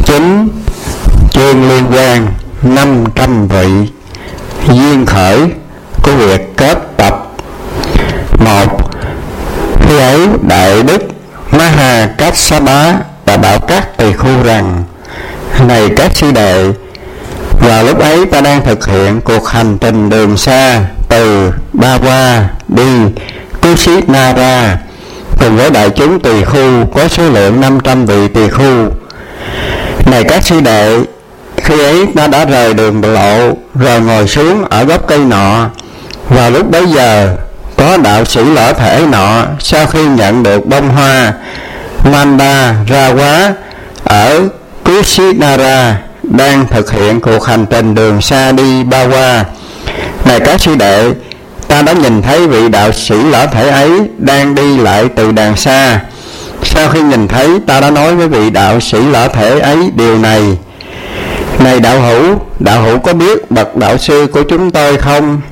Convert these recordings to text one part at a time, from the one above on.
9. Chương liên quan 500 vị. Duyên khởi của việc kết tập. 1. Khi ấy Đại Đức Maha Kassapa đã bảo các tỳ khưu rằng: này các sư đệ, vào lúc ấy ta đang thực hiện cuộc hành trình đường xa từ Bawa đi Kusinara cùng với đại chúng tỳ khưu có số lượng 500 vị tỳ khưu. Này các sư đệ, khi ấy ta đã rời đường lộ rồi ngồi xuống ở gốc cây nọ. Vào lúc bấy giờ có đạo sĩ lỡ thể nọ, sau khi nhận được bông hoa Manda ra quá ở Kusinara, đang thực hiện cuộc hành trình đường xa đi Bawa. Này các sư đệ, ta đã nhìn thấy vị đạo sĩ lỡ thể ấy đang đi lại từ đàng xa. Sau khi nhìn thấy, ta đã nói với vị đạo sĩ lỡ thể ấy điều này: này đạo hữu có biết bậc đạo sư của chúng tôi không?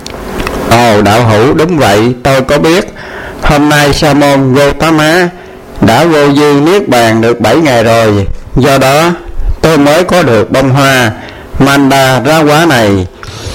Ồ đạo hữu, đúng vậy, tôi có biết. Hôm nay Sa môn Gotama đã vô dư niết bàn được 7 ngày rồi, do đó tôi mới có được bông hoa Manda ra quá này.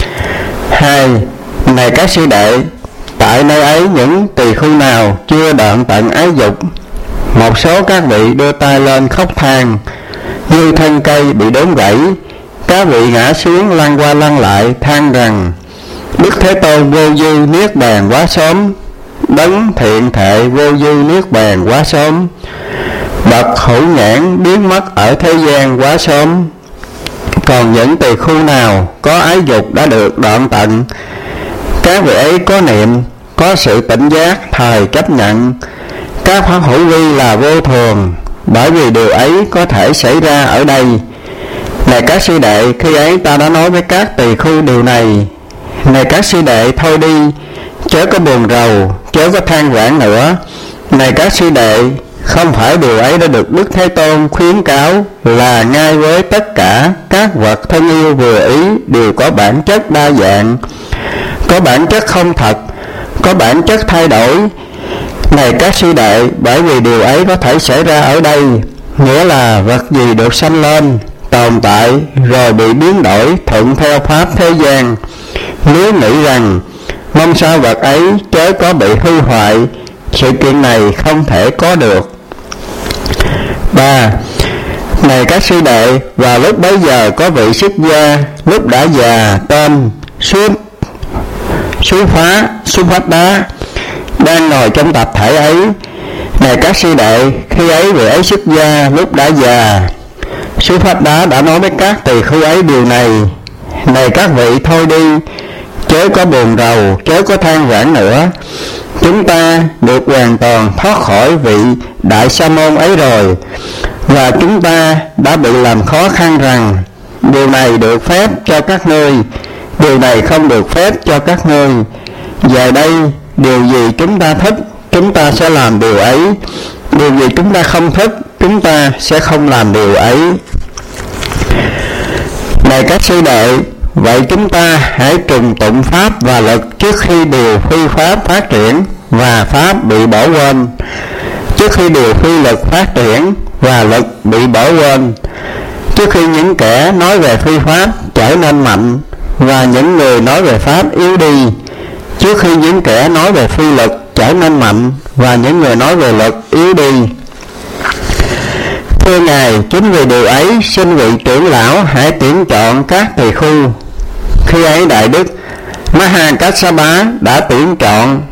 2. Này các sư đệ, tại nơi ấy những tỳ khưu nào chưa đoạn tận ái dục? Một số các vị đưa tay lên khóc than, như thân cây bị đốn gãy. Các vị ngã xuống lăn qua lăn lại than rằng: Đức Thế Tôn vô dư niết bàn quá sớm, đấng thiện thệ vô dư niết bàn quá sớm, bậc hữu nhãn biến mất ở thế gian quá sớm. Còn những tỳ khưu nào có ái dục đã được đoạn tận, các vị ấy có niệm, có sự tỉnh giác, thời chấp nhận các pháp hữu vi là vô thường, bởi vì điều ấy có thể xảy ra ở đây. Này các sư đệ, khi ấy ta đã nói với các tỳ khưu điều này. Này các sư đệ, thôi đi, chớ có buồn rầu, chớ có than vãn nữa. Này các sư đệ, không phải điều ấy đã được Đức Thế Tôn khuyến cáo là ngay với tất cả các vật thân yêu vừa ý đều có bản chất đa dạng, có bản chất không thật, có bản chất thay đổi. Này các sư đệ, bởi vì điều ấy có thể xảy ra ở đây, nghĩa là vật gì được sanh lên, tồn tại rồi bị biến đổi thuận theo pháp thế gian. Nếu nghĩ rằng mong sao vật ấy chớ có bị hư hoại, sự kiện này không thể có được. 3. Này các sư đệ, vào lúc bấy giờ có vị xuất gia lúc đã già tên Sú Phát Đá đang ngồi trong tập thể ấy. Này các sư đệ, khi ấy vị ấy xuất gia lúc đã già. Sú Phát Đá đã nói với các tỳ khưu ấy điều này: này các vị, thôi đi, chớ có buồn rầu, chớ có than vãn nữa. Chúng ta được hoàn toàn thoát khỏi vị đại sa môn ấy rồi, và chúng ta đã bị làm khó khăn rằng điều này được phép cho các ngươi, điều này không được phép cho các ngươi. Giờ đây điều gì chúng ta thích, chúng ta sẽ làm điều ấy. Điều gì chúng ta không thích, chúng ta sẽ không làm điều ấy. Này các sư đệ, vậy chúng ta hãy trùng tụng pháp và lực trước khi điều phi pháp phát triển và pháp bị bỏ quên, trước khi điều phi lực phát triển và lực bị bỏ quên, trước khi những kẻ nói về phi pháp trở nên mạnh và những người nói về pháp yếu đi, trước khi những kẻ nói về phi lực trở nên mạnh và những người nói về lực yếu đi. Thưa Ngài, chính vì điều ấy, xin vị trưởng lão hãy tuyển chọn các tỳ khưu. Khi ấy Đại Đức Maha Kassapa đã tuyển chọn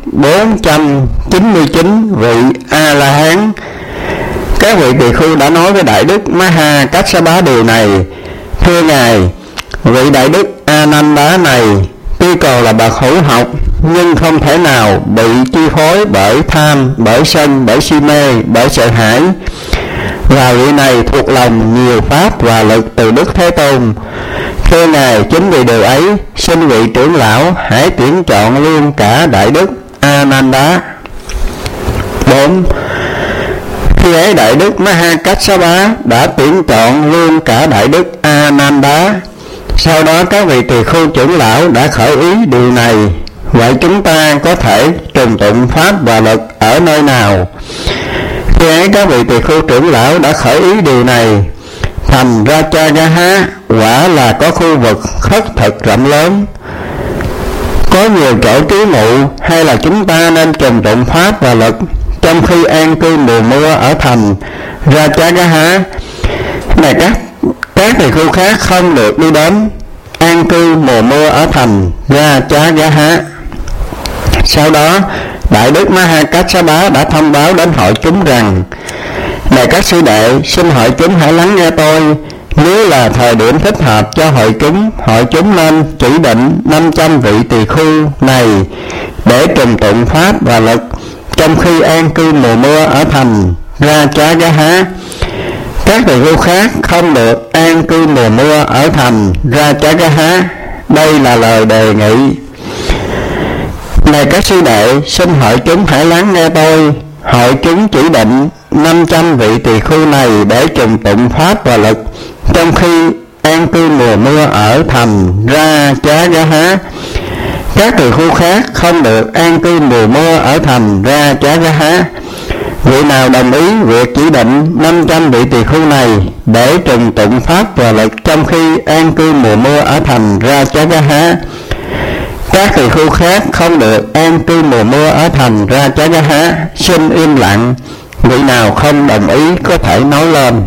499 vị A-la-hán. Các vị tỳ khưu đã nói với Đại Đức Maha Kassapa điều này: thưa Ngài, vị Đại Đức A-nan-đá này tuy còn là bậc hữu học, nhưng không thể nào bị chi phối bởi tham, bởi sân, bởi si mê, bởi sợ hãi. Và vị này thuộc lòng nhiều pháp và lực từ Đức Thế Tôn. Thưa Ngài, chính vì điều ấy, xin vị trưởng lão hãy tuyển chọn luôn cả Đại Đức A-nan-đá. 4. Khi ấy Đại Đức Maha Kassapa đã tuyển chọn luôn cả Đại Đức A-nan-đá. Sau đó các vị tỳ khưu trưởng lão đã khởi ý điều này: vậy chúng ta có thể trùng tụng pháp và lực ở nơi nào? Khi ấy các vị tỳ khưu trưởng lão đã khởi ý điều này: thành Rajagaha quả là có khu vực khất thực rộng lớn, có nhiều chỗ trú ngụ, hay là chúng ta nên trùng tụng pháp và lực trong khi an cư mùa mưa ở thành Rajagaha? Này các tỳ khưu khác không được đi đến an cư mùa mưa ở thành Rajagaha. Sau đó Đại Đức Mahakassapa đã thông báo đến hội chúng rằng: này các sư đệ, xin hội chúng hãy lắng nghe tôi. Nếu là thời điểm thích hợp cho hội chúng nên chỉ định 500 vị tỳ khưu này để trùng tụng pháp và lực trong khi an cư mùa mưa ở thành Rajagaha. Các tỳ khưu khác không được an cư mùa mưa ở thành Rajagaha. Đây là lời đề nghị. Này các sư đệ, xin hội chúng hãy lắng nghe tôi. Hội chúng chỉ định 500 vị tỳ khưu này để trùng tụng pháp và lực trong khi an cư mùa mưa ở thành Rajagaha. Các tỳ khưu khác không được an cư mùa mưa ở thành Rajagaha. Vị nào đồng ý việc chỉ định 500 vị tỳ khưu này để trùng tụng pháp và lực trong khi an cư mùa mưa ở thành Rajagaha? Các tỳ khưu khác không được an cư mùa mưa ở thành Rajagaha, xin im lặng. Vị nào không đồng ý có thể nói lên.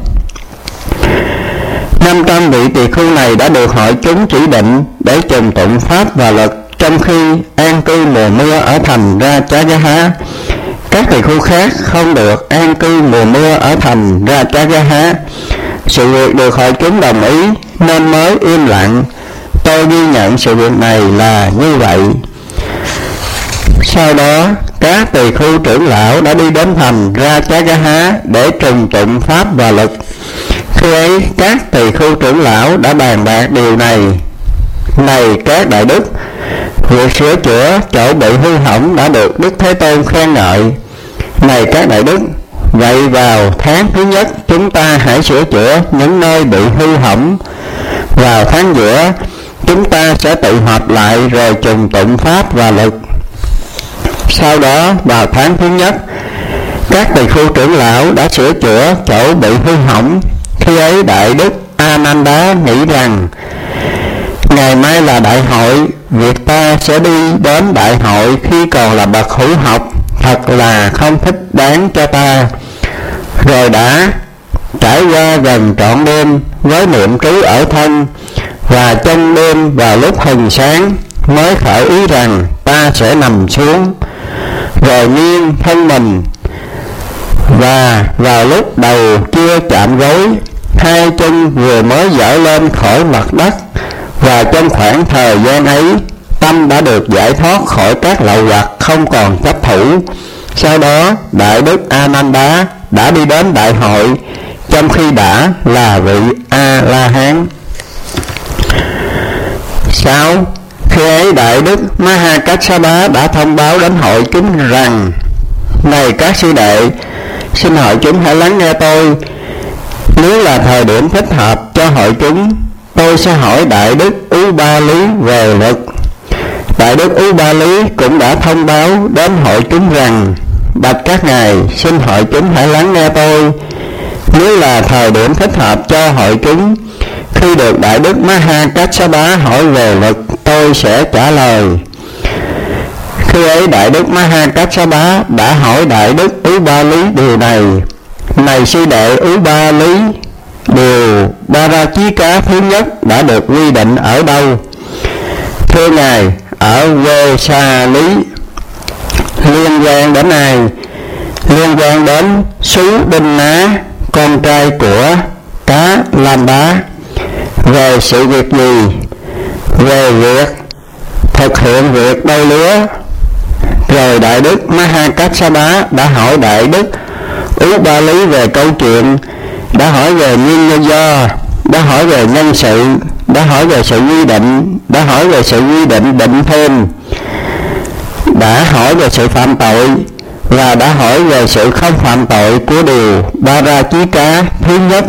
500 vị tỳ khưu này đã được hội chúng chỉ định để trùng tụng pháp và lực trong khi an cư mùa mưa ở thành Rajagaha. Các tỳ khưu khác không được an cư mùa mưa ở thành Rajagaha. Sự việc được hội chúng đồng ý nên mới im lặng. Tôi ghi nhận sự việc này là như vậy. Sau đó các tỳ khưu trưởng lão đã đi đến thành Rajagaha để trùng tụng pháp và lực. Khi ấy các tỳ khưu trưởng lão đã bàn bạc điều này: này các đại đức, việc sửa chữa chỗ bị hư hỏng đã được Đức Thế Tôn khen ngợi. Này các đại đức, vậy vào tháng thứ nhất chúng ta hãy sửa chữa những nơi bị hư hỏng. Vào tháng giữa chúng ta sẽ tụ họp lại rồi trùng tụng pháp và lực. Sau đó vào tháng thứ nhất, các tỳ khưu trưởng lão đã sửa chữa chỗ bị hư hỏng. Khi ấy Đại Đức Ananda nghĩ rằng: ngày mai là đại hội, việc ta sẽ đi đến đại hội khi còn là bậc hữu học thật là không thích đáng cho ta. Rồi đã trải qua gần trọn đêm với niệm trú ở thân, và trong đêm vào lúc hừng sáng mới khởi ý rằng ta sẽ nằm xuống, rồi nghiêng thân mình, và vào lúc đầu chưa chạm gối, hai chân vừa mới dở lên khỏi mặt đất, và trong khoảng thời gian ấy tâm đã được giải thoát khỏi các lậu hoặc không còn chấp thủ. Sau đó Đại Đức Ananda đã đi đến đại hội trong khi đã là vị A-la-hán. 6. Khi ấy Đại Đức Mahakassapa đã thông báo đến hội chúng rằng: này các sư đệ, xin hội chúng hãy lắng nghe tôi. Nếu là thời điểm thích hợp cho hội chúng, tôi sẽ hỏi Đại Đức Ubali về lực. Đại Đức Ubali cũng đã thông báo đến hội chúng rằng: bạch các ngài, xin hội chúng hãy lắng nghe tôi. Nếu là thời điểm thích hợp cho hội chúng, khi được Đại Đức Mahakassapa hỏi về lực, tôi sẽ trả lời. Khi ấy Đại Đức Mahakassapa đã hỏi Đại Đức Ubali điều này: này sư đệ Ubali, điều Parachika thứ nhất đã được quy định ở đâu? Thưa ngài, ở Vesali. Liên quan đến ai? Liên quan đến Sú Đinh Ná, con trai của Cá Lam Bá. Về sự việc gì? Về việc thực hiện việc đôi lứa. Rồi Đại Đức Mahakassapa đã hỏi Đại Đức Ubali về câu chuyện, đã hỏi về nguyên nhân do, đã hỏi về nhân sự, đã hỏi về sự quy định, đã hỏi về sự quy định định thêm, đã hỏi về sự phạm tội, và đã hỏi về sự không phạm tội của điều Parachika thứ nhất.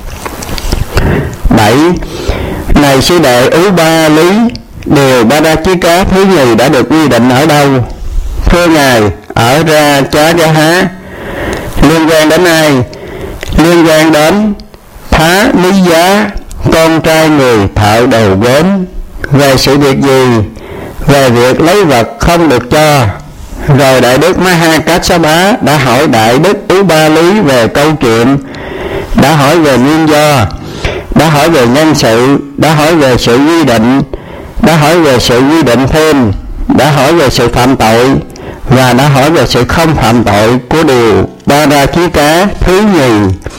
7. Này sư đệ Ubali, điều Parachika thứ nhì đã được quy định ở đâu? Thưa ngài, ở Rajagaha. Liên quan đến ai? Liên quan đến Phá Lý Giá, con trai người thợ đầu gốm, về sự việc gì? Về việc lấy vật không được cho. Rồi Đại Đức Ma Ha Cát Sa Bá đã hỏi Đại Đức Ú Ba Lý về câu chuyện, đã hỏi về nguyên do, đã hỏi về nhân sự, đã hỏi về sự quy định, đã hỏi về sự quy định thêm, đã hỏi về sự phạm tội, và đã hỏi về sự không phạm tội của điều Ba Ra Chí Cá thứ nhì.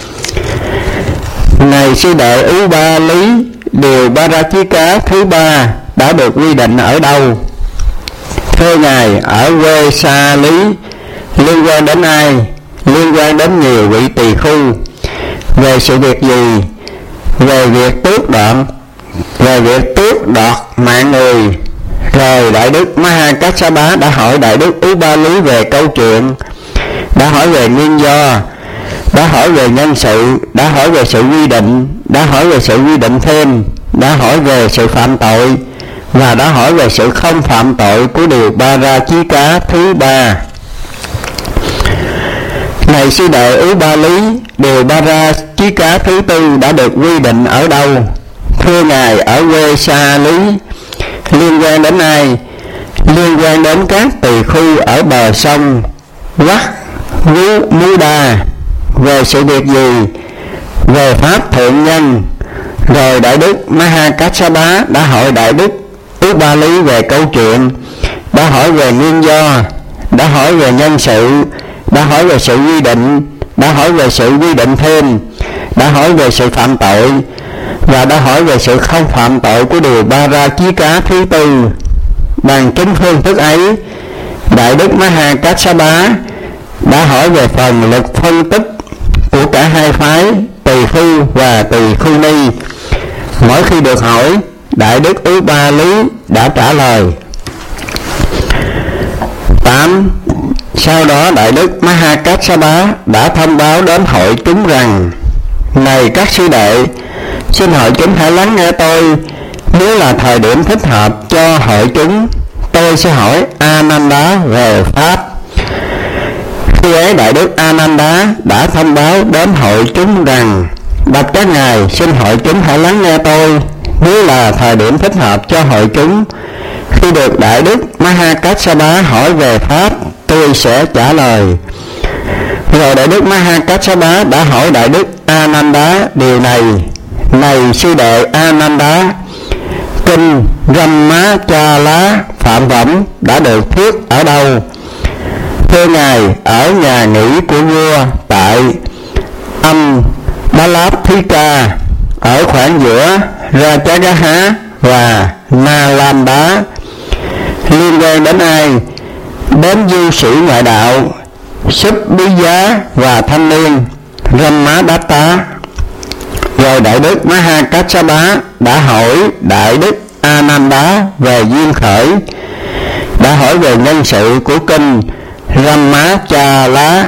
Này sư đệ Ú Ba Lý, điều Ba Ra Chí Cá thứ ba đã được quy định ở đâu? Thưa Ngài, ở quê Sa Lý. Liên quan đến ai? Liên quan đến nhiều vị tỳ khu. Về sự việc gì? Về việc tước đoạt mạng người. Rồi Đại Đức Ma Ha Cát Sa Bá đã hỏi Đại Đức Ú Ba Lý về câu chuyện, đã hỏi về nguyên do, đã hỏi về nhân sự, đã hỏi về sự quy định, đã hỏi về sự quy định thêm, đã hỏi về sự phạm tội, và đã hỏi về sự không phạm tội của điều Ba Ra Chí Cá thứ ba. Này sư đệ Ú Ba Lý, điều Ba Ra Chí Cá thứ tư đã được quy định ở đâu? Thưa Ngài, ở quê Sa Lý. Liên quan đến ai? Liên quan đến các tỳ khu ở bờ sông Vắt Vú Mú Đa. Về sự việc gì? Về pháp thượng nhân. Rồi Đại Đức Ma Ha Cát Sa Bá đã hỏi Đại Đức Ú Ba Lý về câu chuyện, đã hỏi về nguyên do, đã hỏi về nhân sự, đã hỏi về sự quy định, đã hỏi về sự quy định thêm, đã hỏi về sự phạm tội, và đã hỏi về sự không phạm tội của điều Ba Ra Chí Cá thứ tư. Bằng chính phương thức ấy, Đại Đức Ma Ha Cát Sa Bá đã hỏi về phần lực phân tích của cả hai phái tỳ khu và tỳ khu ni. Mỗi khi được hỏi, Đại Đức Ú Ba Lý đã trả lời. 8. Sau đó Đại Đức Ma Ha Cát Sa Bá đã thông báo đến hội chúng rằng: Này các sư đệ, xin hội chúng hãy lắng nghe tôi. Nếu là thời điểm thích hợp cho hội chúng, tôi sẽ hỏi A Nan Đá về pháp. Khi ấy Đại Đức A Nan Đá đã thông báo đến hội chúng rằng: Bạch các ngài, xin hội chúng hãy lắng nghe tôi. Nếu là thời điểm thích hợp cho hội chúng, khi được Đại Đức Ma Ha Cát Sa Bá hỏi về pháp, tôi sẽ trả lời. Rồi Đại Đức Ma Ha Cát Sa Bá đã hỏi Đại Đức A Nan Đá điều này: Này sư đệ A Nan Đá, kinh Rama Cha Lá phạm phẩm đã được thuyết ở đâu? Thưa Ngài, ở nhà nghỉ của vua tại Âm Bá Láp Thí Ca, ở khoảng giữa Rajagaha và Na Lam Đá. Liên quan đến ai? Đến du sĩ ngoại đạo Súp Bí Giá và thanh niên Rama Datta. Rồi Đại Đức Ma Ha Cát Sa Bá đã hỏi Đại Đức A Nan Đá về duyên khởi, đã hỏi về nhân sự của kinh Rama Cha Lá.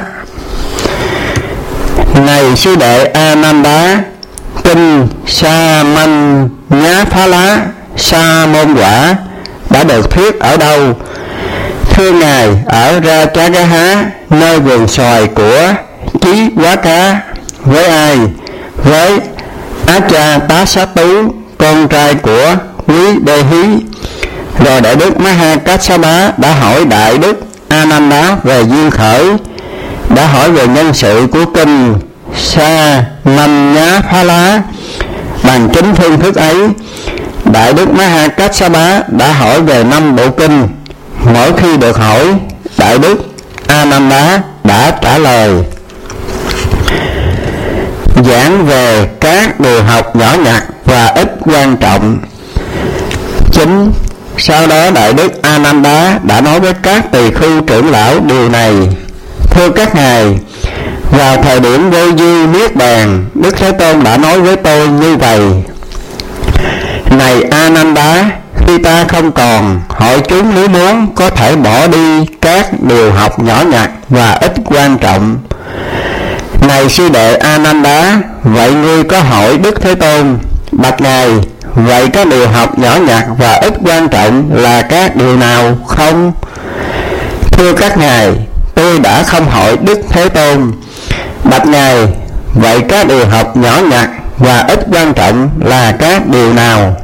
Này sư đệ A Nan Đá, kinh Sa Manh Nhá Phá Lá Sa Môn Quả đã được thuyết ở đâu? Thưa Ngài, ở Rajagaha, nơi vườn xoài của Chí Quá Cá. Với ai? Với Á Cha Tá Xá Tú, con trai của Quý Đê Hí. Rồi Đại Đức Ma Ha Cát Sa Bá đã hỏi Đại Đức A Nan Đá về duyên khởi, đã hỏi về nhân sự của kinh Sa Manh Nhá Phá Lá. Bằng chính phương thức ấy, Đại Đức Ma Ha Cát Sa Bá đã hỏi về 5 bộ kinh. Mỗi khi được hỏi, Đại Đức A Nan Đá đã trả lời. Giảng về các điều học nhỏ nhặt và ít quan trọng. 9. Sau đó Đại Đức A Nan Đá đã nói với các tỳ khu trưởng lão điều này: Thưa các ngài, vào thời điểm vô dư niết bàn, Đức Thế Tôn đã nói với tôi như vậy: Này A Nan Đá, khi ta không còn, hội chúng nếu muốn có thể bỏ đi các điều học nhỏ nhặt và ít quan trọng. Này sư đệ A Nan Đá, vậy ngươi có hỏi Đức Thế Tôn: Bạch ngài, vậy các điều học nhỏ nhặt và ít quan trọng là các điều nào không? Thưa các ngài, tôi đã không hỏi Đức Thế Tôn. Bạch ngài, vậy các điều học nhỏ nhặt và ít quan trọng là các điều nào?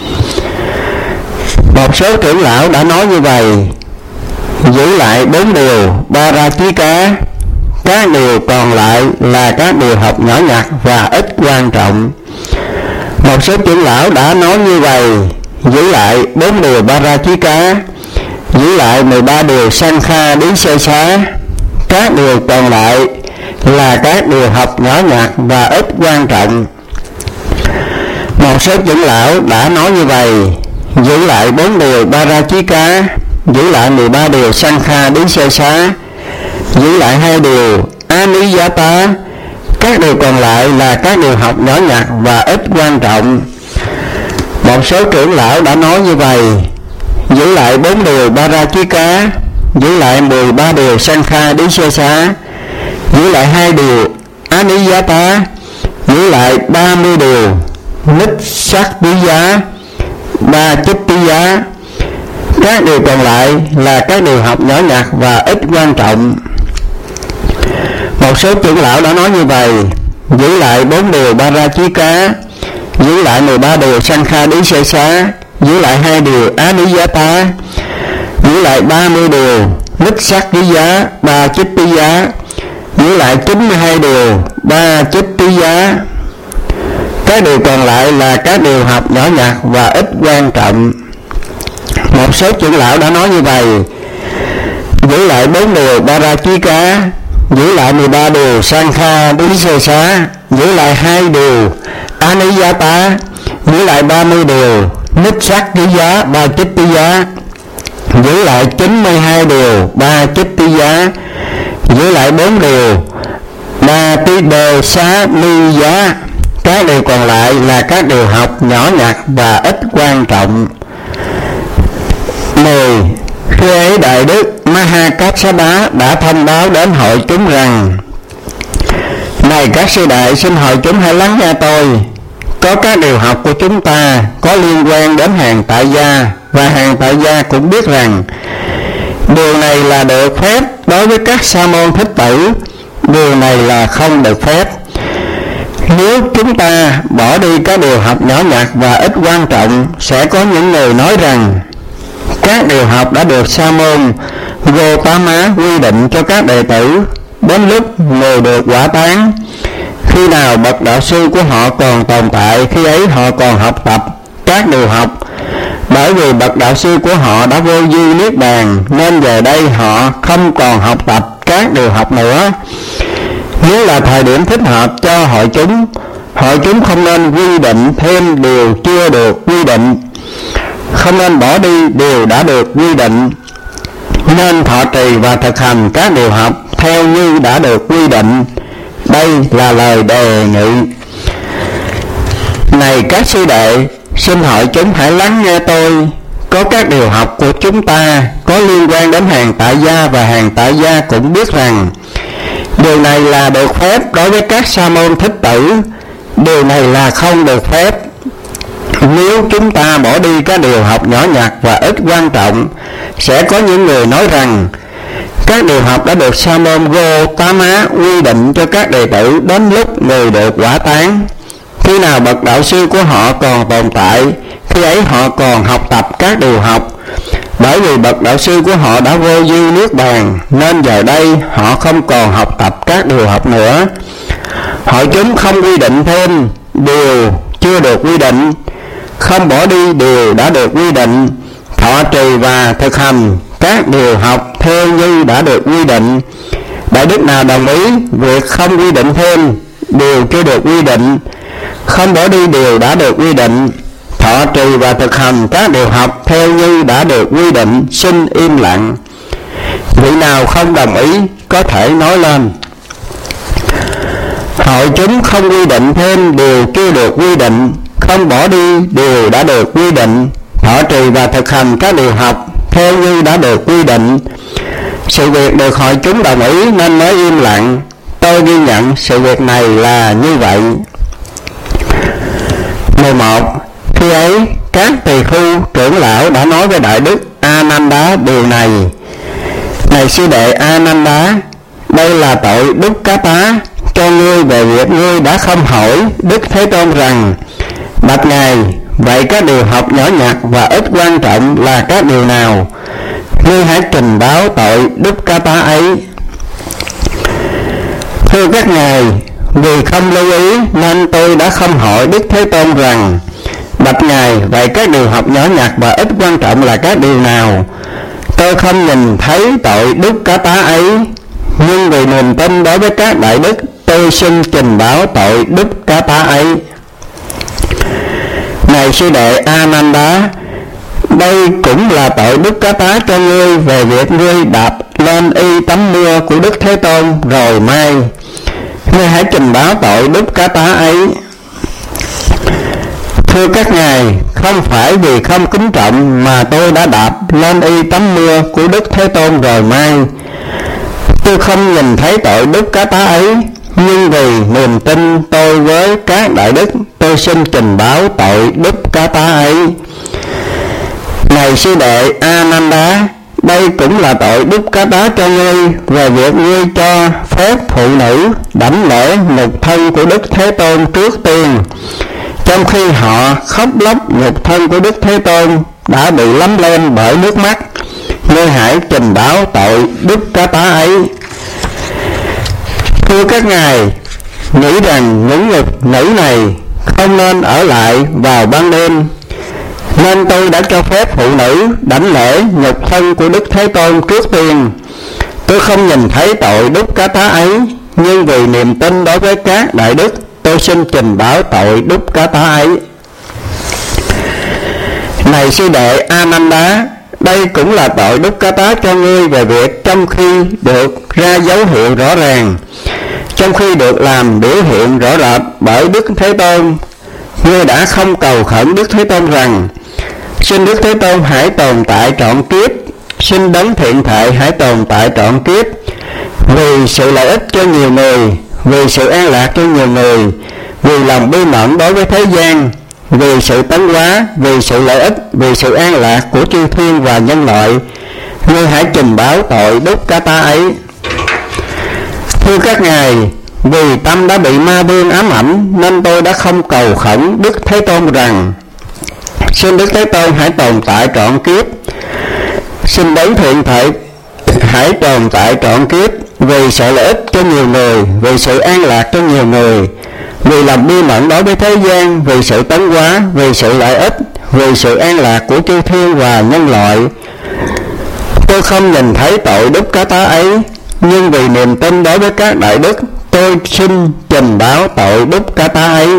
Một số trưởng lão đã nói như vậy: giữ lại 4 điều Parajika, các điều còn lại là các điều học nhỏ nhặt và ít quan trọng. Một số trưởng lão đã nói như vậy: giữ lại 4 điều Parajika, giữ lại 13 điều Sankha Lý Sơ Xá, các điều còn lại là các điều học nhỏ nhặt và ít quan trọng. Một số trưởng lão đã nói như vậy: giữ lại 4 điều Parajika, giữ lại 13 điều Sankha Lý Sơ Xá, giữ lại 2 điều Aniyata, các điều còn lại là các điều học nhỏ nhặt và ít quan trọng. Một số trưởng lão đã nói như vậy: giữ lại 4 điều Parajika, giữ lại 13 điều Sankha Lý Sơ Xá, giữ lại 2 điều Aniyata, giữ lại 30 điều Nissaktiya, Bachittiya, các điều còn lại là các điều học nhỏ nhặt và ít quan trọng. Một số trưởng lão đã nói như vậy: giữ lại 4 điều Parajika, giữ lại 13 điều Sankha Lý Sơ Xá, giữ lại 2 điều Aniyata, giữ lại 30 điều Nissaktiya, Bachittiya, giữ lại 92 điều Bachittiya, các điều còn lại là các điều học nhỏ nhặt và ít quan trọng. Một số trưởng lão đã nói như vậy: giữ lại 4 điều Parajika, giữ lại 13 điều Sankha Lý Sơ Xá, giữ lại 2 điều Aniyata, giữ lại 30 điều Nissaktiya, Bachittiya, giữ lại 92 điều Bachittiya, giữ lại 4 điều Natidesaniya, các điều còn lại là các điều học nhỏ nhặt và ít quan trọng. 10. Khi ấy Đại Đức Mahakassapa đã thông báo đến hội chúng rằng: này các sư đệ, xin hội chúng hãy lắng nghe tôi. Có các điều học của chúng ta có liên quan đến hàng tại gia, và hàng tại gia cũng biết rằng điều này là được phép đối với các sa môn thích tử, điều này là không được phép. Nếu chúng ta bỏ đi các điều học nhỏ nhặt và ít quan trọng, sẽ có những người nói rằng các điều học đã được sa môn Gotama quy định cho các đệ tử, đến lúc người được quả tán. Khi nào bậc đạo sư của họ còn tồn tại, khi ấy họ còn học tập các điều học. Bởi vì bậc đạo sư của họ đã vô dư niết bàn, nên giờ đây họ không còn học tập các điều học nữa. Nếu là thời điểm thích hợp cho hội chúng không nên quy định thêm điều chưa được quy định, không nên bỏ đi điều đã được quy định, nên thọ trì và thực hành các điều học theo như đã được quy định. Đây là lời đề nghị. Này các sư đệ, xin hội chúng hãy lắng nghe tôi. Có các điều học của chúng ta có liên quan đến hàng tại gia, và hàng tại gia cũng biết rằng điều này là được phép đối với các sa môn thích tử, điều này là không được phép. Nếu chúng ta bỏ đi các điều học nhỏ nhặt và ít quan trọng, sẽ có những người nói rằng các điều học đã được sa môn Gotama quy định cho các đệ tử, đến lúc người được quả tán. Khi nào bậc đạo sư của họ còn tồn tại, khi ấy họ còn học tập các điều học. Bởi vì bậc đạo sư của họ đã vô dư niết bàn, nên giờ đây họ không còn học tập các điều học nữa. Hội chúng không quy định thêm điều chưa được quy định, không bỏ đi điều đã được quy định, thọ trì và thực hành các điều học theo như đã được quy định. Đại đức nào đồng ý việc không quy định thêm điều chưa được quy định, không bỏ đi điều đã được quy định, thọ trì và thực hành các điều học theo như đã được quy định, xin im lặng. Vị nào không đồng ý có thể nói lên. Hội chúng không quy định thêm điều chưa được quy định, không bỏ đi điều đã được quy định, thọ trì và thực hành các điều học theo như đã được quy định. Sự việc được hội chúng đồng ý nên mới im lặng. Tôi ghi nhận sự việc này là như vậy. 11. Khi ấy các tỳ khưu trưởng lão đã nói với Đại Đức Ananda điều này: này sư đệ Ananda, đây là tội Dukkata, cho ngươi về việc ngươi đã không hỏi Đức Thế Tôn rằng: Bạch Ngài, vậy các điều học nhỏ nhặt và ít quan trọng là các điều nào? Ngươi hãy trình báo tội Đức Ca Tát ấy. Thưa các ngài, vì không lưu ý nên tôi đã không hỏi Đức Thế Tôn rằng: Bạch Ngài, vậy các điều học nhỏ nhặt và ít quan trọng là các điều nào? Tôi không nhìn thấy tội Đức Ca Tát ấy, nhưng vì niềm tin đối với các đại đức, tôi xin trình báo tội Đức Ca Tát ấy. Này sư đệ A Nan Đá, đây cũng là tội Đức Ca Tát cho ngươi về việc ngươi đạp lên y tấm mưa của Đức Thế Tôn rồi mai. Ngươi hãy trình báo tội Đức Ca Tát ấy. Thưa các ngài, không phải vì không kính trọng mà tôi đã đạp lên y tấm mưa của Đức Thế Tôn rồi mai. Tôi không nhìn thấy tội Đức Ca Tát ấy, nhưng vì niềm tin tôi với các đại đức, tôi xin trình báo tội Đức Ca Tát ấy. Này sư đệ A Nan Đá, đây cũng là tội Đức Ca Tát cho ngươi về việc ngươi cho phép phụ nữ đảnh lễ nhục thân của Đức Thế Tôn trước tiên, trong khi họ khóc lóc nhục thân của Đức Thế Tôn đã bị lấm lên bởi nước mắt. Ngươi hãy trình báo tội Đức Ca Tát ấy. Thưa các ngài, nghĩ rằng những người nữ này không nên ở lại vào ban đêm, nên tôi đã cho phép phụ nữ đảnh lễ nhục thân của Đức Thế Tôn trước tiên. Tôi không nhìn thấy tội Đức Ca Tát ấy, nhưng vì niềm tin đối với các đại đức, tôi xin trình báo tội Đức Ca Tát ấy. Này sư đệ A Nan Đá, đây cũng là tội Đức Ca Tát cho ngươi về việc trong khi được ra dấu hiệu rõ ràng, trong khi được làm biểu hiện rõ rệt bởi Đức Thế Tôn, ngươi đã không cầu khẩn Đức Thế Tôn rằng: Xin Đức Thế Tôn hãy tồn tại trọn kiếp, xin Đấng Thiện Thệ hãy tồn tại trọn kiếp, vì sự lợi ích cho nhiều người, vì sự an lạc cho nhiều người, vì lòng bi mẫn đối với thế gian, vì sự tấn hóa, vì sự lợi ích, vì sự an lạc của chư thiên và nhân loại. Ngươi hãy trình báo tội Đức Ca Tát ấy. Thưa các ngài, vì tâm đã bị ma vương ám ảnh nên tôi đã không cầu khẩn Đức Thế Tôn rằng: Xin Đức Thế Tôn hãy tồn tại trọn kiếp, xin Đấng Thiện Thệ hãy tồn tại trọn kiếp, vì sự lợi ích cho nhiều người, vì sự an lạc cho nhiều người, vì lòng bi mẫn đối với thế gian, vì sự tấn hóa, vì sự lợi ích, vì sự an lạc của chư thiên và nhân loại. Tôi không nhìn thấy tội Đức Ca Tát ấy, nhưng vì niềm tin đối với các đại đức, tôi xin trình báo tội Đức Ca Tát ấy.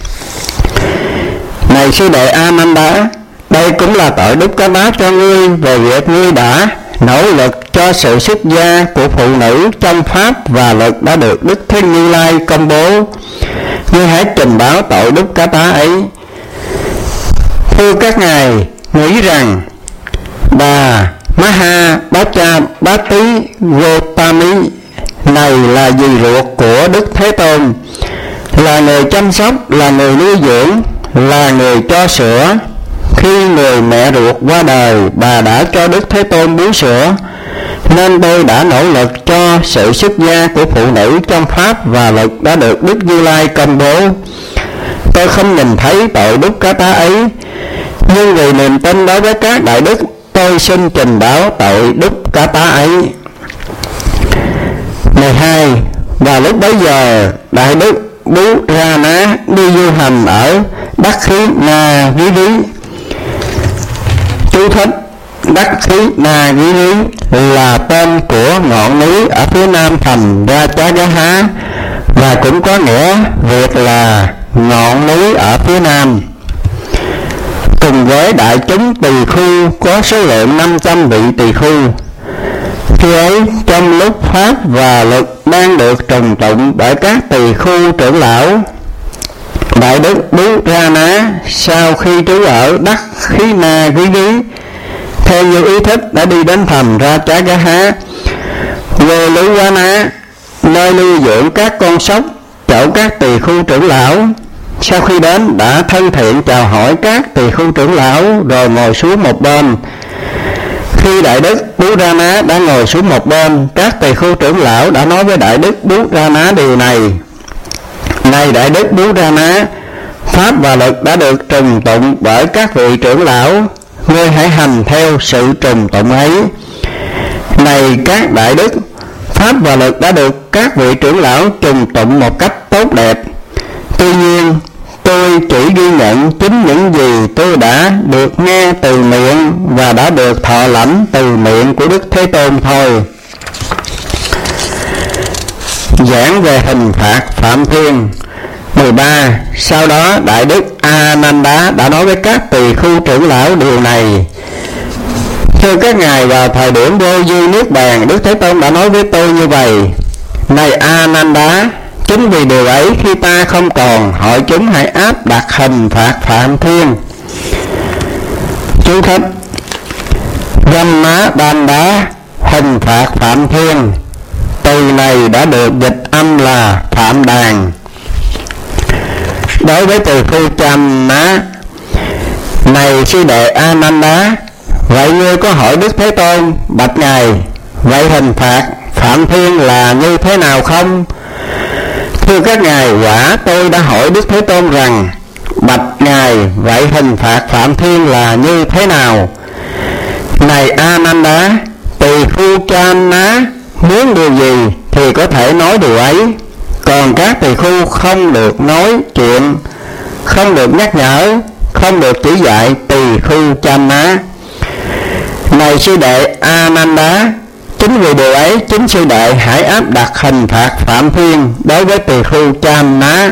Này sư đệ A Nan Đá, đây cũng là tội Đức Ca Tát cho ngươi về việc ngươi đã nỗ lực cho sự xuất gia của phụ nữ trong pháp và luật đã được Đức Thế Như Lai công bố. Ngươi hãy trình báo tội Đức Ca Tát ấy. Thưa các ngài, nghĩ rằng Bà Maha Bhacha Bhati Gotami này là dì ruột của Đức Thế Tôn, là người chăm sóc, là người nuôi dưỡng, là người cho sữa. Khi người mẹ ruột qua đời, bà đã cho Đức Thế Tôn bú sữa, nên tôi đã nỗ lực cho sự xuất gia của phụ nữ trong pháp và luật đã được Đức Như Lai công bố. Tôi không nhìn thấy tội Đức Ca Tát ấy, nhưng vì niềm tin đối với các đại đức, tôi xin trình báo tội Đức Ca Tát ấy. 12. Và lúc bấy giờ, đại đức Bú Ra Ná đi du hành ở Đắc Khí Na Gí Lý. Chú thích: Đắc Khí Na Gí Lý là tên của ngọn núi ở phía nam thành Rajagaha, và cũng có nghĩa việc là ngọn núi ở phía nam. Cùng với đại chúng tỳ khưu có số lượng 500 vị tỳ khưu. Khi ấy, trong lúc pháp và luật đang được trùng tụng bởi các tỳ khưu trưởng lão, đại đức Bú Ra Ná sau khi trú ở Đắc Khí Na Gí Lý, theo như ý thích đã đi đến thành Rajagaha, về Lũ Quá Ná, nơi nuôi dưỡng các con sóc, chỗ các tỳ khưu trưởng lão. Sau khi đến, đã thân thiện chào hỏi các tỳ khưu trưởng lão rồi ngồi xuống một bên. Khi Đại Đức Bố Ra Ná đã ngồi xuống một bên, các tỳ khưu trưởng lão đã nói với Đại Đức Bố Ra Ná điều này: Này Đại Đức Bố Ra Ná, pháp và lực đã được trùng tụng bởi các vị trưởng lão, ngươi hãy hành theo sự trùng tụng ấy. Này các Đại Đức, pháp và lực đã được các vị trưởng lão trùng tụng một cách tốt đẹp. Tuy nhiên, tôi chỉ ghi nhận chính những gì tôi đã được nghe từ miệng và đã được thọ lãnh từ miệng của Đức Thế Tôn thôi. Giảng về hình phạt Phạm Thiên. 13. Sau đó Đại Đức A Nan Đá đã nói với các tỳ khưu trưởng lão điều này: Thưa các ngài, vào thời điểm vô vi niết bàn, Đức Thế Tôn đã nói với tôi như vậy: Này A Nan Đá, chính vì điều ấy khi ta không còn, hội chúng hãy áp đặt hình phạt Phạm Thiên. Chú thích: Brahma Đan Đá, hình phạt Phạm Thiên. Từ này đã được dịch âm là Phạm Đàn. Đối với tỳ khưu Cham Ná: Này sư đệ A Nan Đá, vậy ngươi có hỏi Đức Thế Tôn: Bạch ngài, vậy hình phạt Phạm Thiên là như thế nào không? Thưa các ngài, quả tôi đã hỏi Đức Thế Tôn rằng: Bạch ngài, vậy hình phạt Phạm Thiên là như thế nào? Này A Nan Đá, tỳ khưu Cham Ná muốn điều gì thì có thể nói điều ấy, còn các tỳ khưu không được nói chuyện, không được nhắc nhở, không được chỉ dạy tỳ khưu Cham Ná. Này sư đệ A Nan Đá, chính vì điều ấy, chính sư đệ hãy áp đặt hình phạt Phạm Thiên đối với tỳ khưu Cham Ná.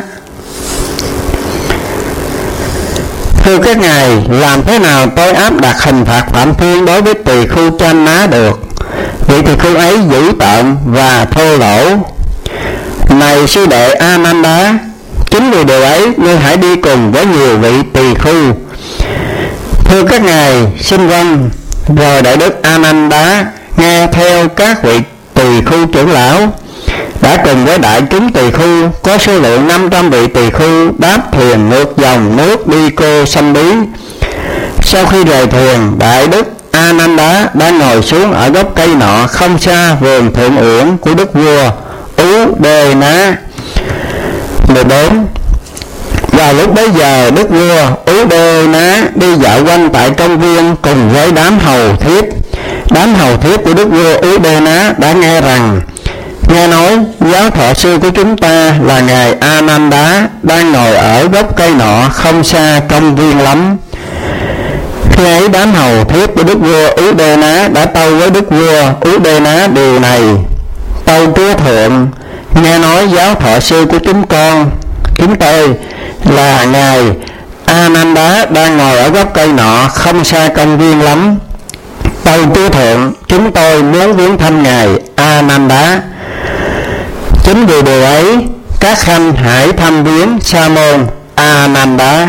Thưa các ngài, làm thế nào tôi áp đặt hình phạt Phạm Thiên đối với tỳ khưu Cham Ná được? Vị tỳ khưu ấy dữ tợn và thô lỗ. Này sư đệ A Nan Đá, chính vì điều ấy ngươi hãy đi cùng với nhiều vị tỳ khưu. Thưa các ngài, xin vâng. Rồi Đại Đức A Nan Đá nghe theo các vị tỳ khưu trưởng lão, đã cùng với đại chúng tỳ khưu có số lượng 500 vị tỳ khưu đáp thuyền ngược dòng nước đi Cô Sanh Bí. Sau khi rời thuyền, Đại Đức A Nan Đá đã ngồi xuống ở gốc cây nọ không xa vườn Thượng Uyển của Đức vua Ú Đê Ná. 14. Vào lúc bấy giờ, Đức vua Ú Đê Ná đi dạo quanh tại công viên cùng với đám hầu thiếp. Đám hầu thiếp của Đức vua Ú Đê Ná đã nghe rằng: Nghe nói giáo thọ sư của chúng ta là ngài A Nan Đá đang ngồi ở gốc cây nọ không xa công viên lắm. Khi ấy đám hầu thiếp của Đức vua Ú Đê Ná đã tâu với Đức vua Ú Đê Ná điều này: Tâu chúa thượng, nghe nói giáo thọ sư của chúng tôi là ngài A Nan Đá đang ngồi ở gốc cây nọ không xa công viên lắm. Tâu chúa thượng, chúng tôi muốn viếng thăm ngài A Nan Đá. Chính vì điều ấy, các khanh hãy thăm viếng Sa môn A Nan Đá.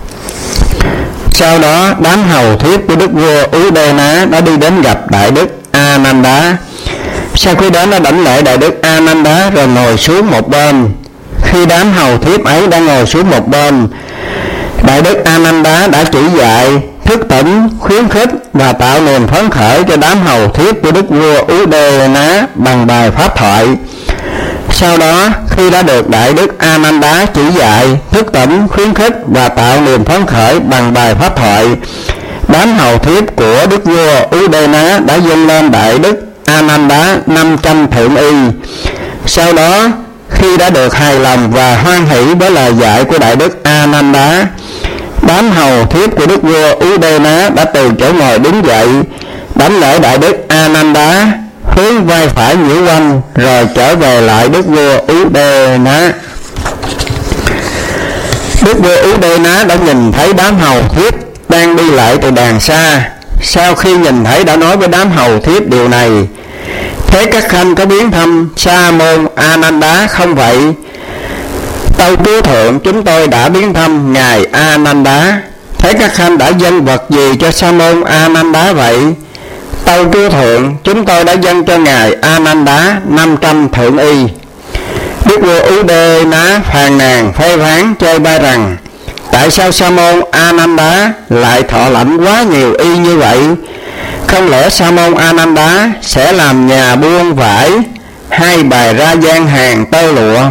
Sau đó đám hầu thiếp của Đức vua Ú Đê Ná đã đi đến gặp Đại Đức A Nan Đá. Sau khi đến đã đảnh lễ Đại Đức A Nan Đá rồi ngồi xuống một bên. Khi đám hầu thiếp ấy đang ngồi xuống một bên, Đại Đức A Nan Đá đã chỉ dạy, thức tỉnh, khuyến khích và tạo niềm phấn khởi cho đám hầu thiếp của Đức vua Ú Đê Ná bằng bài pháp thoại. Sau đó, khi đã được Đại Đức A Nan Đá chỉ dạy, thức tỉnh, khuyến khích và tạo niềm phấn khởi bằng bài pháp thoại, đám hầu thiếp của Đức vua Ú Đê Ná đã dâng lên Đại Đức A Nan Đá 500 thượng y. Sau đó, khi đã được hài lòng và hoan hỷ với lời dạy của Đại Đức A Nan Đá, đám hầu thiếp của Đức vua Ú Đê Ná đã từ chỗ ngồi đứng dậy, đảnh lễ Đại Đức A Nan Đá, hướng vai phải nhiễu quanh rồi trở về lại Đức vua Ú Đê Ná. Đức vua Ú Đê Ná đã nhìn thấy đám hầu thiếp đang đi lại từ đàng xa. Sau khi nhìn thấy đã nói với đám hầu thiếp điều này: Thế các khanh có viếng thăm Sa môn A Nan Đá không vậy? Tâu chúa thượng, chúng tôi đã viếng thăm ngài A Nan Đá. Thế các khanh đã dâng vật gì cho Sa môn A Nan Đá vậy? Tâu chúa thượng, chúng tôi đã dâng cho ngài A Nan Đá 500 thượng y. Đức vua Ú Đê Ná phàn nàn phê phán chê bai rằng: Tại sao Sa môn A Nan Đá lại thọ lãnh quá nhiều y như vậy? Không lẽ Sa môn A Nan Đá sẽ làm nhà buôn vải hay bày ra gian hàng tơ lụa?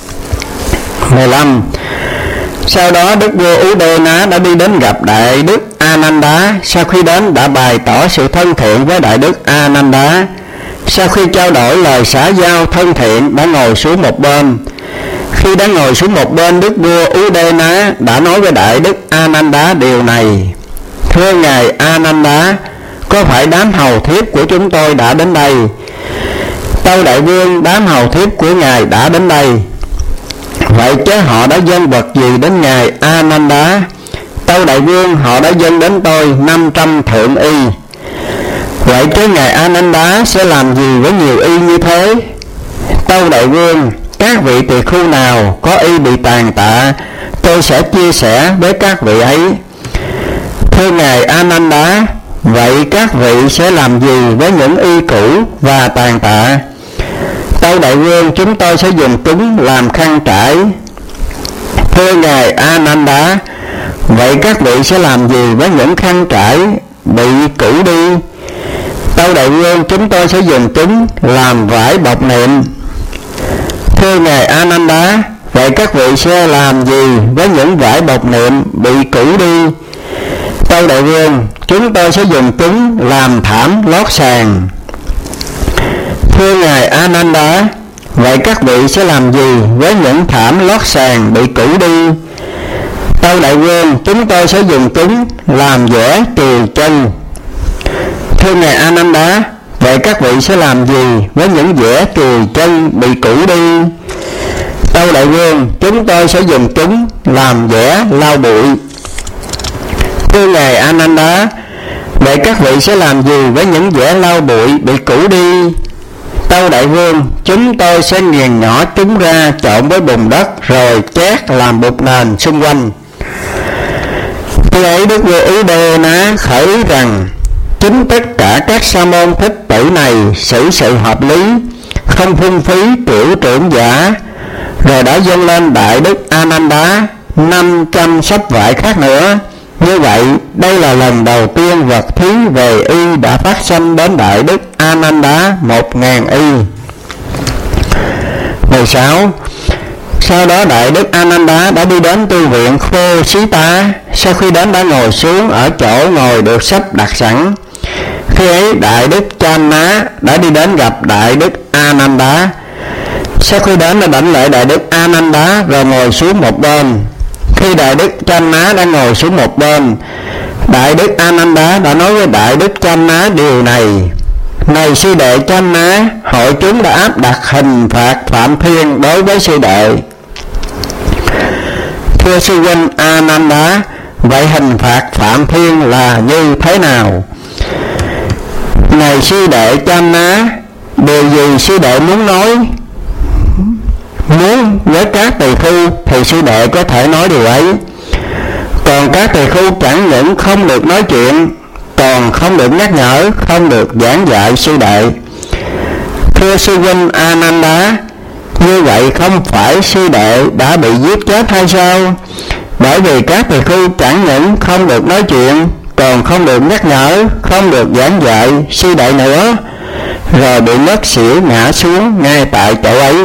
15. Sau đó Đức vua Ú Đê Ná đã đi đến gặp Đại Đức A Nan Đá. Sau khi đến đã bày tỏ sự thân thiện với Đại Đức A Nan Đá. Sau khi trao đổi lời xã giao thân thiện, đã ngồi xuống một bên. Khi đã ngồi xuống một bên, Đức vua Ú Đê Ná đã nói với Đại Đức A Nan Đá điều này: Thưa ngài A Nan Đá, có phải đám hầu thiếp của chúng tôi đã đến đây? Tâu đại vương, đám hầu thiếp của ngài đã đến đây. Vậy chứ họ đã dâng vật gì đến ngài A Nan Đá? Tâu đại vương, họ đã dâng đến tôi 500 thượng y. Vậy chứ ngài A Nan Đá sẽ làm gì với nhiều y như thế? Tâu đại vương, các vị tỳ khưu nào có y bị tàn tạ, tôi sẽ chia sẻ với các vị ấy. Thưa ngài A Nan Đá, vậy các vị sẽ làm gì với những y cũ và tàn tạ? Tâu đại vương, chúng tôi sẽ dùng chúng làm khăn trải. Thưa ngài A Nan Đá, vậy các vị sẽ làm gì với những khăn trải bị cũ đi? Tâu đại vương, chúng tôi sẽ dùng chúng làm vải bọc niệm. Thưa ngài A Nan Đá, vậy các vị sẽ làm gì với những vải bọc niệm bị cũ đi? Tâu đại vương, chúng tôi sẽ dùng chúng làm thảm lót sàn. Thưa ngài A Nan Đá, vậy các vị sẽ làm gì với những thảm lót sàn bị cũ đi? Tâu đại vương, chúng tôi sẽ dùng chúng làm dẻ chùi chân. Thưa ngài A Nan Đá, vậy các vị sẽ làm gì với những dẻ chùi chân bị cũ đi? Tâu đại vương, chúng tôi sẽ dùng chúng làm dẻ lau bụi. Thưa ngài A Nan Đá, vậy các vị sẽ làm gì với những dẻ lau bụi bị cũ đi? Tâu đại vương, chúng tôi sẽ nghiền nhỏ chúng ra trộn với bùn đất rồi chét làm bột nền xung quanh. Khi ấy Đức vua Ú Đê Ná khởi ý rằng chính tất cả các sa môn thích tử này xử sự hợp lý, không phung phí tiểu trưởng giả, rồi đã dâng lên Đại Đức A Nan Đá 500 sấp vải khác nữa. Như vậy đây là lần đầu tiên vật thí về y đã phát sanh đến Đại Đức A Nan Đá 1000 y. 16. Sau đó Đại Đức A Nan Đá đã đi đến tu viện Khô Xí Ta. Sau khi đến đã ngồi xuống ở chỗ ngồi được sắp đặt sẵn. Khi ấy Đại Đức Chan Ná đã đi đến gặp Đại Đức A Nan Đá. Sau khi đến đã đảnh lễ Đại Đức A Nan Đá rồi ngồi xuống một bên. Khi Đại Đức Chan Ná đã ngồi xuống một bên, Đại Đức A Nan Đá đã nói với Đại Đức Chan Ná điều này: Này sư đệ Chan Ná, hội chúng đã áp đặt hình phạt phạm thiên đối với sư đệ. Thưa sư huynh A Nan Đá, vậy hình phạt phạm thiên là như thế nào? Này sư đệ Chan Ná, điều gì sư đệ muốn nói? Muốn với các tỳ khưu thì sư đệ có thể nói điều ấy. Còn các tỳ khưu chẳng những không được nói chuyện, còn không được nhắc nhở, không được giảng dạy sư đệ. Thưa sư huynh A Nan Đá, như vậy không phải sư đệ đã bị giết chết hay sao? Bởi vì các tỳ khưu chẳng những không được nói chuyện, còn không được nhắc nhở, không được giảng dạy sư đệ nữa, rồi bị ngất xỉu ngã xuống ngay tại chỗ ấy.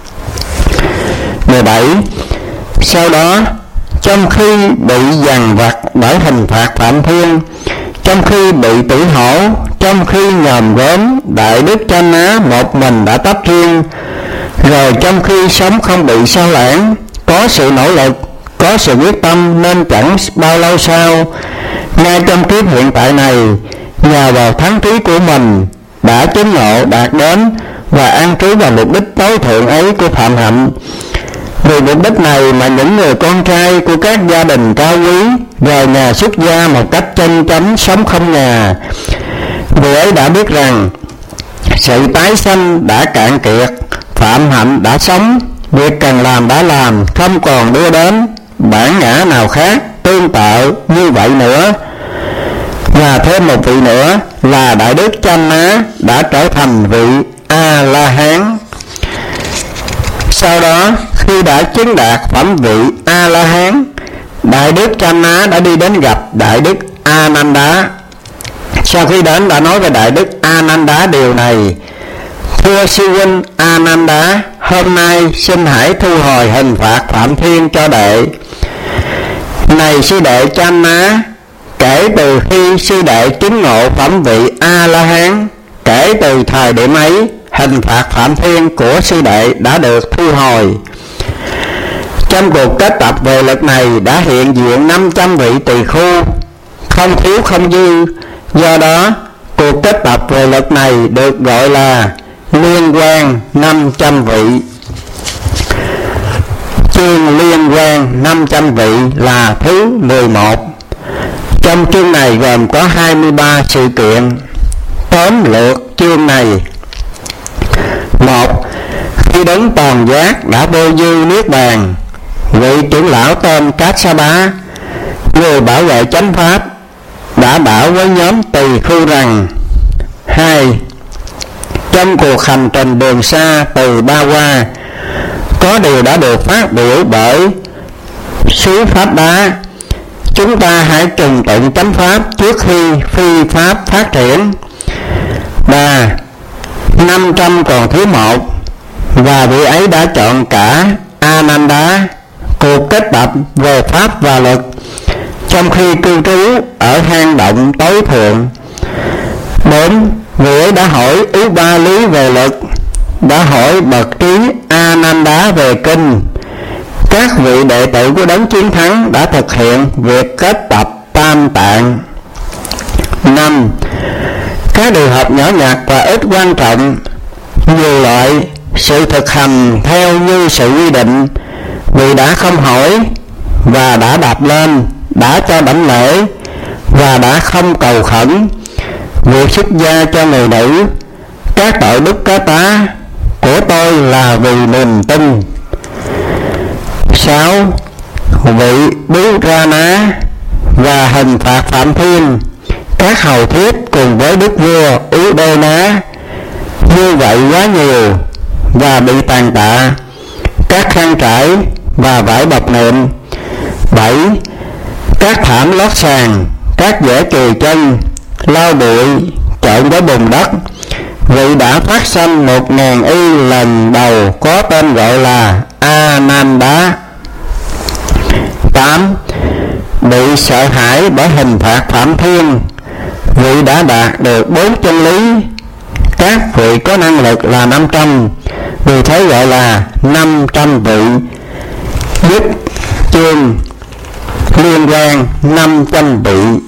17. Sau đó, trong khi bị dằn vặt bởi hình phạt phạm thiên, trong khi bị tử hổ, trong khi nhòm gớm, Đại Đức Chan Ná một mình đã tách riêng, rồi trong khi sống không bị sao lãng, có sự nỗ lực, có sự quyết tâm, nên chẳng bao lâu sau, ngay trong kiếp hiện tại này, nhờ vào thắng trí của mình đã chứng ngộ đạt đến và an trú vào mục đích tối thượng ấy của phạm hạnh. Vì mục đích này mà những người con trai của các gia đình cao quý rời nhà xuất gia một cách chân chánh sống không nhà. Vì ấy đã biết rằng sự tái sanh đã cạn kiệt, phạm hạnh đã sống, việc cần làm đã làm, không còn đưa đến bản ngã nào khác tương tự như vậy nữa. Và thêm một vị nữa là Đại Đức Chan Ná đã trở thành vị A-la-hán. Sau đó khi đã chứng đạt phẩm vị A-la-hán, Đại Đức Chan Ná đã đi đến gặp Đại Đức A Nan Đá. Sau khi đến đã nói với Đại Đức Ananda điều này: thưa sư huynh Ananda, hôm nay xin hãy thu hồi hình phạt phạm thiên cho đệ. Này sư đệ Channa, kể từ khi sư đệ chứng ngộ phẩm vị A-la-hán, kể từ thời điểm ấy, hình phạt phạm thiên của sư đệ đã được thu hồi. Trong cuộc kết tập về lực này đã hiện diện 500 vị tỳ khưu, không thiếu không dư. Do đó, cuộc kết tập về lực này được gọi là liên quan 500 vị. Chương liên quan 500 vị là thứ 11. Trong chương này gồm có 23 sự kiện. Tóm lược chương này: 1. Khi đấng toàn giác đã vô dư niết bàn, vị trưởng lão tên Kassapa, người bảo vệ chánh pháp, đã bảo với nhóm tỳ khưu rằng: 2. Trong cuộc hành trình đường xa từ Ba Hoa, có điều đã được phát biểu bởi Sứ Pháp Đá: chúng ta hãy trừng tụng chánh pháp trước khi phi pháp phát triển. 3. 500 còn thiếu 1, và vị ấy đã chọn cả Ananda, cuộc kết tập về pháp và luật, trong khi cư trú ở hang động tối thượng. 4. Vị ấy đã hỏi Upa lý về luật, đã hỏi bậc trí Ananda về kinh. Các vị đệ tử của đấng chiến thắng đã thực hiện việc kết tập tam tạng. 5. Các điều học nhỏ nhặt và ít quan trọng, nhiều loại, sự thực hành theo như sự quy định, vì đã không hỏi và đã đạp lên, đã cho đảnh lễ và đã không cầu khẩn, việc xuất gia cho người nữ, các tội đức cá tá của tôi là vì niềm tin. 6. Vị Bú Ra Ná và hình phạt phạm thiên, các hầu thiếp cùng với đức vua Ú Đê Ná, như vậy quá nhiều và bị tàn tạ, các khăn trải và vải bọc nệm. 7. Các thảm lót sàn, các dẻ chùi chân, lau bụi trộn với bùn đất. Vị đã phát sanh 1000 y lần đầu có tên gọi là Ananda. 8. Bị sợ hãi bởi hình phạt phạm thiên, vị đã đạt được 4 chân lý. Các vị có năng lực là 500, vì thế gọi là 500 vị. Dứt chương liên quan 500 vị.